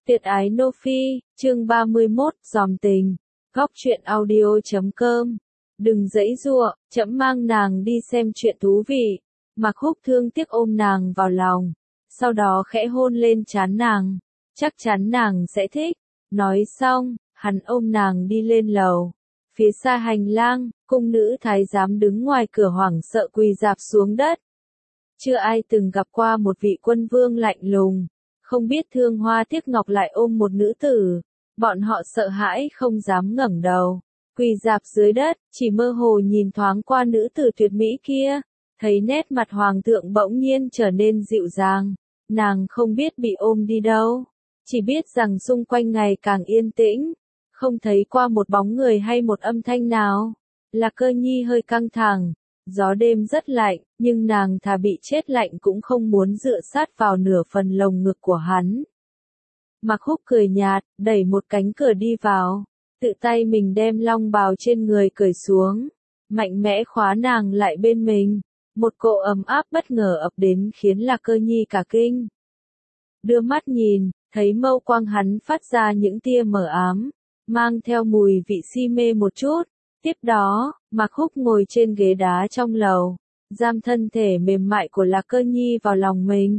Tuyệt ái Nô Phi, chương 31, dòm tình. Góc truyện audio.com. Đừng giãy giụa, trẫm mang nàng đi xem chuyện thú vị. Mạc Húc thương tiếc ôm nàng vào lòng, sau đó khẽ hôn lên trán nàng. Chắc chắn nàng sẽ thích. Nói xong, hắn ôm nàng đi lên lầu. Phía xa hành lang, cung nữ thái giám đứng ngoài cửa hoảng sợ quỳ rạp xuống đất. Chưa ai từng gặp qua một vị quân vương lạnh lùng. Không biết thương hoa tiếc ngọc lại ôm một nữ tử. Bọn họ sợ hãi không dám ngẩng đầu. Quỳ rạp dưới đất, chỉ mơ hồ nhìn thoáng qua nữ tử tuyệt mỹ kia. Thấy nét mặt hoàng thượng bỗng nhiên trở nên dịu dàng. Nàng không biết bị ôm đi đâu. Chỉ biết rằng xung quanh ngày càng yên tĩnh. Không thấy qua một bóng người hay một âm thanh nào. Lạc Cơ Nhi hơi căng thẳng. Gió đêm rất lạnh, nhưng nàng thà bị chết lạnh cũng không muốn dựa sát vào nửa phần lồng ngực của hắn. Mạc Húc cười nhạt, đẩy một cánh cửa đi vào, tự tay mình đem long bào trên người cởi xuống, mạnh mẽ khóa nàng lại bên mình. Một cỗ ấm áp bất ngờ ập đến khiến Lạc Cơ Nhi cả kinh. Đưa mắt nhìn, thấy mâu quang hắn phát ra những tia mờ ám, mang theo mùi vị si mê một chút. Tiếp đó, Mạc Húc ngồi trên ghế đá trong lầu, giam thân thể mềm mại của Lạc Cơ Nhi vào lòng mình.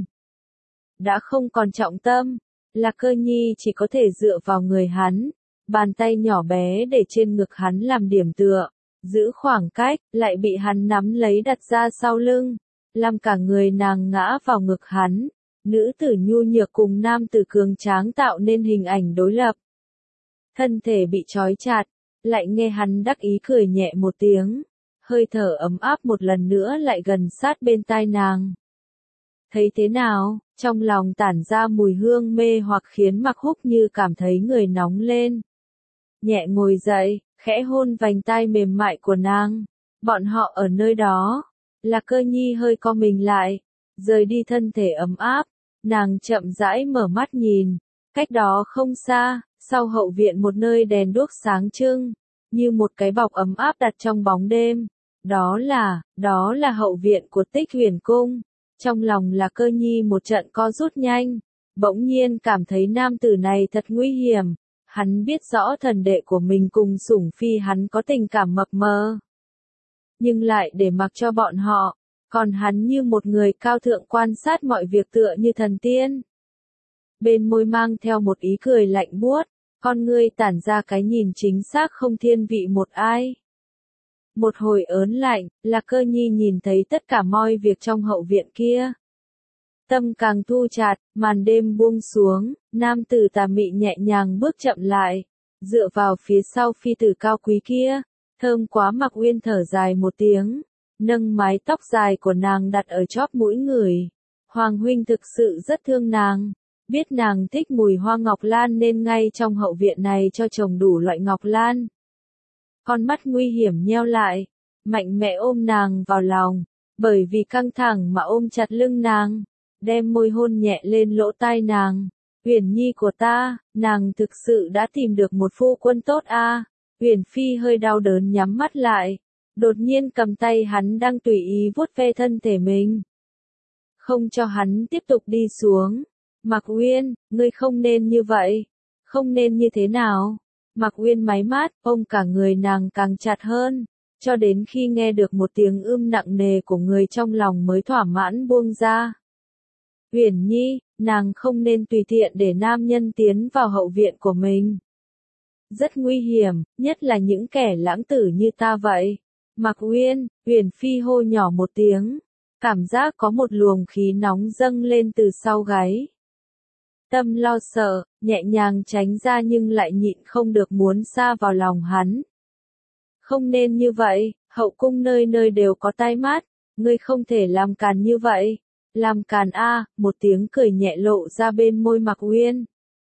Đã không còn trọng tâm, Lạc Cơ Nhi chỉ có thể dựa vào người hắn, bàn tay nhỏ bé để trên ngực hắn làm điểm tựa, giữ khoảng cách, lại bị hắn nắm lấy đặt ra sau lưng, làm cả người nàng ngã vào ngực hắn. Nữ tử nhu nhược cùng nam tử cường tráng tạo nên hình ảnh đối lập. Thân thể bị trói chặt. Lại nghe hắn đắc ý cười nhẹ một tiếng, hơi thở ấm áp một lần nữa lại gần sát bên tai nàng. Thấy thế nào, trong lòng tản ra mùi hương mê hoặc khiến Mạc Húc như cảm thấy người nóng lên. Nhẹ ngồi dậy, khẽ hôn vành tai mềm mại của nàng. Bọn họ ở nơi đó. Lạc Cơ Nhi hơi co mình lại, rời đi thân thể ấm áp, nàng chậm rãi mở mắt nhìn. Cách đó không xa, sau hậu viện một nơi đèn đuốc sáng trưng, như một cái bọc ấm áp đặt trong bóng đêm. Đó là hậu viện của Tích Huyền Cung. Trong lòng Lạc Cơ Nhi một trận co rút nhanh, bỗng nhiên cảm thấy nam tử này thật nguy hiểm. Hắn biết rõ thần đệ của mình cùng Sủng Phi hắn có tình cảm mập mờ, nhưng lại để mặc cho bọn họ, còn hắn như một người cao thượng quan sát mọi việc tựa như thần tiên. Bên môi mang theo một ý cười lạnh buốt, con ngươi tản ra cái nhìn chính xác không thiên vị một ai. Một hồi ớn lạnh, Lạc Cơ Nhi nhìn thấy tất cả mọi việc trong hậu viện kia. Tâm càng thu chặt, màn đêm buông xuống, nam tử tà mị nhẹ nhàng bước chậm lại, dựa vào phía sau phi tử cao quý kia, thơm quá. Mạc Uyên thở dài một tiếng, nâng mái tóc dài của nàng đặt ở chóp mũi người. Hoàng huynh thực sự rất thương nàng. Biết nàng thích mùi hoa ngọc lan nên ngay trong hậu viện này cho trồng đủ loại ngọc lan. Con mắt nguy hiểm nheo lại, mạnh mẽ ôm nàng vào lòng, bởi vì căng thẳng mà ôm chặt lưng nàng, đem môi hôn nhẹ lên lỗ tai nàng. Uyển Nhi của ta, nàng thực sự đã tìm được một phu quân tốt a. Uyển Phi hơi đau đớn nhắm mắt lại, đột nhiên cầm tay hắn đang tùy ý vuốt ve thân thể mình, không cho hắn tiếp tục đi xuống. Mạc Uyên, ngươi không nên như vậy. Không nên như thế nào? Mạc Uyên máy mát, ôm cả người nàng càng chặt hơn, cho đến khi nghe được một tiếng nặng nề của người trong lòng mới thỏa mãn buông ra. Uyển Nhi, nàng không nên tùy tiện để nam nhân tiến vào hậu viện của mình. Rất nguy hiểm, nhất là những kẻ lãng tử như ta vậy. Mạc Uyên, Uyển Phi hô nhỏ một tiếng, cảm giác có một luồng khí nóng dâng lên từ sau gáy. Tâm lo sợ, nhẹ nhàng tránh ra nhưng lại nhịn không được muốn sa vào lòng hắn. Không nên như vậy, hậu cung nơi nơi đều có tai mắt, ngươi không thể làm càn như vậy. Làm càn a, một tiếng cười nhẹ lộ ra bên môi Mạc Uyên.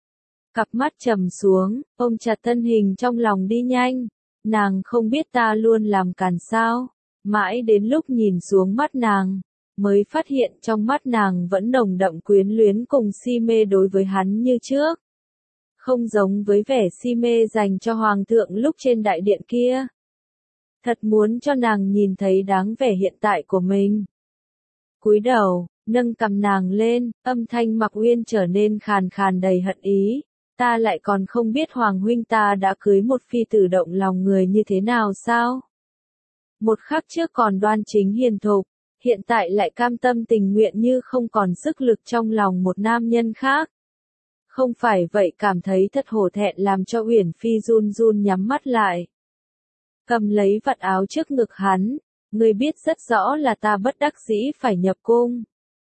Cặp mắt trầm xuống, ôm chặt thân hình trong lòng đi nhanh. Nàng không biết ta luôn làm càn sao? Mãi đến lúc nhìn xuống mắt nàng, mới phát hiện trong mắt nàng vẫn nồng đậm quyến luyến cùng si mê đối với hắn như trước. Không giống với vẻ si mê dành cho hoàng thượng lúc trên đại điện kia. Thật muốn cho nàng nhìn thấy đáng vẻ hiện tại của mình. Cúi đầu, nâng cằm nàng lên, âm thanh Mạc Uyên trở nên khàn khàn đầy hận ý. Ta lại còn không biết Hoàng huynh ta đã cưới một phi tử động lòng người như thế nào sao? Một khắc trước còn đoan chính hiền thục, hiện tại lại cam tâm tình nguyện như không còn sức lực trong lòng một nam nhân khác. Không phải vậy cảm thấy thật hổ thẹn làm cho Uyển Phi run run nhắm mắt lại. Cầm lấy vạt áo trước ngực hắn, ngươi biết rất rõ là ta bất đắc dĩ phải nhập cung.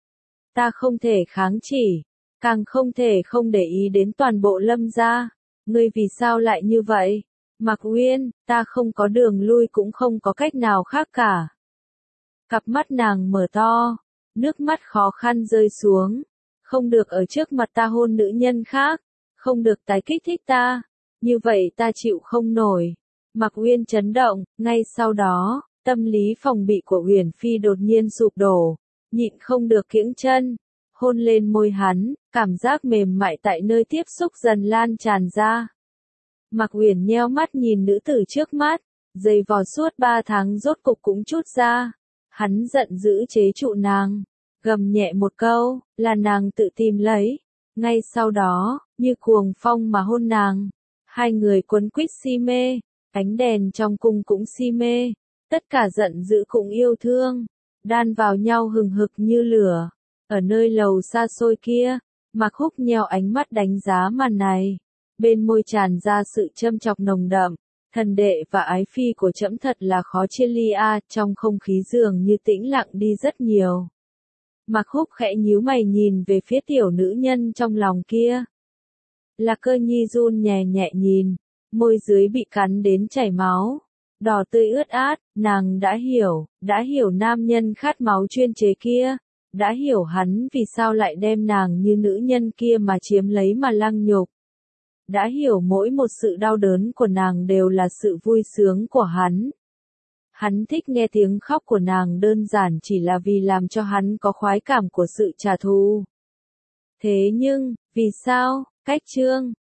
Ta không thể kháng chỉ, càng không thể không để ý đến toàn bộ Lâm gia. Ngươi vì sao lại như vậy? Mạc Uyên, ta không có đường lui cũng không có cách nào khác cả. Cặp mắt nàng mở to, nước mắt khó khăn rơi xuống. Không được ở trước mặt ta hôn nữ nhân khác, không được tái kích thích ta, như vậy ta chịu không nổi. Mạc Uyên chấn động, ngay sau đó, tâm lý phòng bị của Uyển Phi đột nhiên sụp đổ, nhịn không được kiễng chân, hôn lên môi hắn, cảm giác mềm mại tại nơi tiếp xúc dần lan tràn ra. Mạc Uyển nheo mắt nhìn nữ tử trước mắt, dày vò suốt 3 tháng rốt cục cũng trút ra. Hắn giận dữ chế trụ nàng, gầm nhẹ một câu, là nàng tự tìm lấy. Ngay sau đó, như cuồng phong mà hôn nàng. Hai người quấn quýt si mê, ánh đèn trong cung cũng si mê, tất cả giận dữ cũng yêu thương, đan vào nhau hừng hực như lửa. Ở nơi lầu xa xôi kia, Mạc Húc nheo ánh mắt đánh giá màn này. Bên môi tràn ra sự châm chọc nồng đậm, thần đệ và ái phi của trẫm thật là khó chia ly a, trong không khí dường như tĩnh lặng đi rất nhiều. Mạc Húc khẽ nhíu mày nhìn về phía tiểu nữ nhân trong lòng kia. Là Cơ Nhi run nhẹ nhẹ nhìn, môi dưới bị cắn đến chảy máu, đỏ tươi ướt át, nàng đã hiểu nam nhân khát máu chuyên chế kia, đã hiểu hắn vì sao lại đem nàng như nữ nhân kia mà chiếm lấy mà lăng nhục. Đã hiểu mỗi một sự đau đớn của nàng đều là sự vui sướng của hắn. Hắn thích nghe tiếng khóc của nàng đơn giản chỉ là vì làm cho hắn có khoái cảm của sự trả thù. Thế nhưng, vì sao? Cách chương